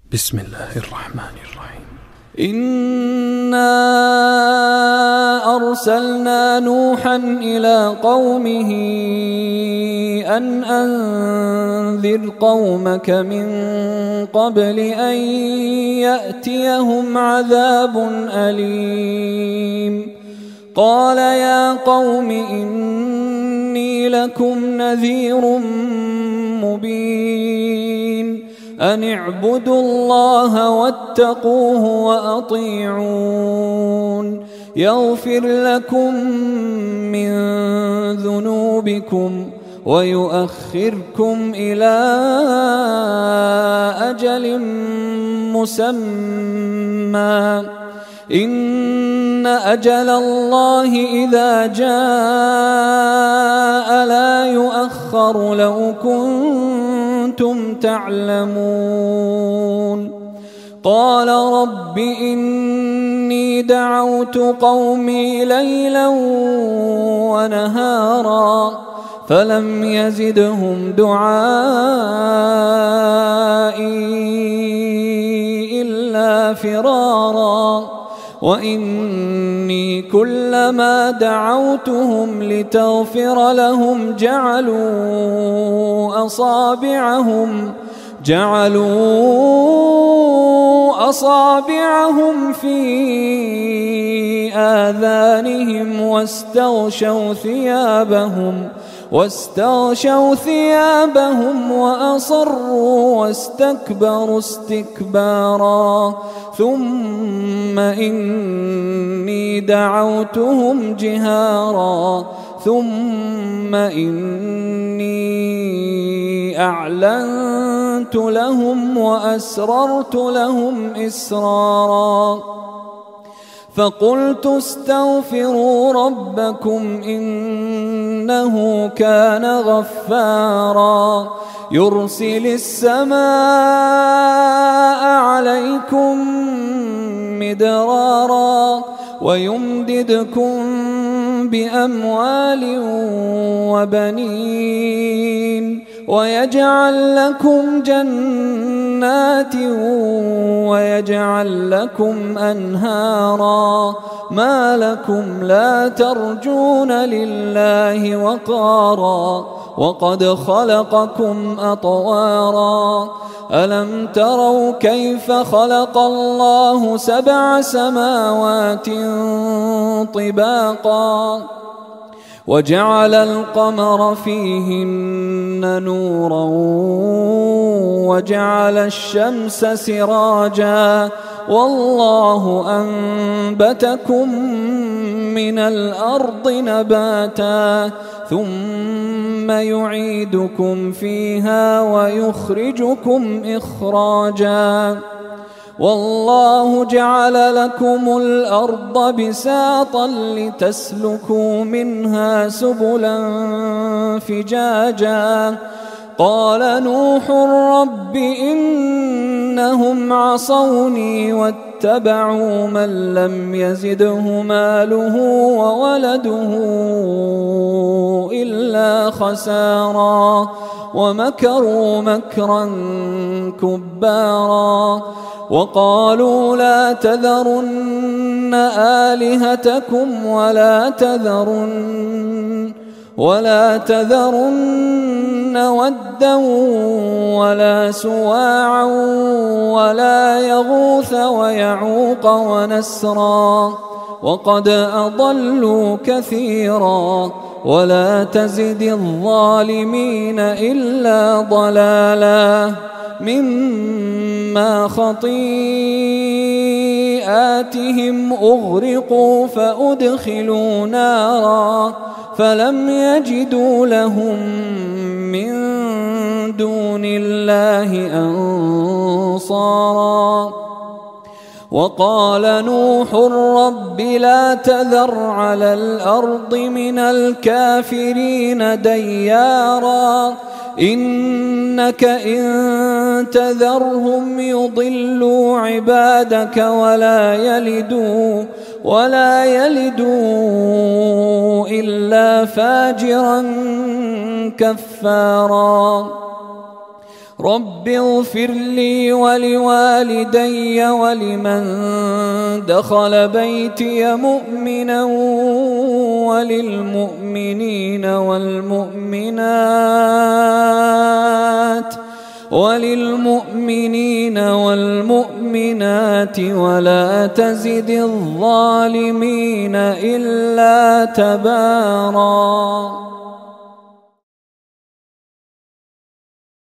بسم الله الرحمن الرحيم. إنا أرسلنا نوحا إلى قومه أن أنذر قومك من قبل أن يأتيهم عذاب أليم. قال يا قوم إني لكم نذير مبين أن اعبدوا الله واتقوه وأطيعون يغفر لكم من ذنوبكم ويؤخركم إلى أجل مسمى إن أجل الله إذا جاء لا يؤخر لو كنتم تعلمون. قال رب إني دعوت قومي ليلا ونهارا فلم يزدهم دعائي إلا فرارا وإني كلما دعوتهم لتغفر لهم جعلوا أصابعهم في آذانهم واستغشوا ثيابهم وأصروا واستكبروا استكبارا ثم إني دعوتهم جهارا ثم إني أعلنت لهم وأسررت لهم إسرارا فقلت استغفروا ربكم إنه كان غفارا يرسل السماء عليكم مدرارا ويمددكم بأموال وبنين ويجعل لكم جنات ويجعل لكم أنهارا ما لكم لا ترجون لله وقارا وقد خلقكم أطوارا ألم تروا كيف خلق الله 7 سماوات طباقا وجعل القمر فيهن نورا وجعل الشمس سراجا والله أنبتكم من الأرض نباتا ثم يعيدكم فيها ويخرجكم إخراجا والله جعل لكم الأرض بساطا لتسلكوا منها سبلا فجاجا قال نوح رب إنهم عصوني واتبعوا من لم يزده ماله وولده إلا خسارا ومكروا مكرا كبارا وقالوا لا تذرن آلهتكم ولا تذرن ودا ولا سواعا ولا يغوث ويعوق ونسرا وقد أضلوا كثيرا ولا تزد الظالمين إلا ضلالا مما خطيئاتهم أغرقوا فأدخلوا نارا فلم يجدوا لهم من دون الله أنصارا وقال نوح رب لا تذر على الأرض من الكافرين ديارا إنك إن تذرهم يضلوا عبادك ولا يلدوا إلا فاجرا كفارا رب اغفر لي ولوالدي ولمن دخل بيتي مؤمنا وللمؤمنين والمؤمنات ولا تزد الظالمين إلا تباراً.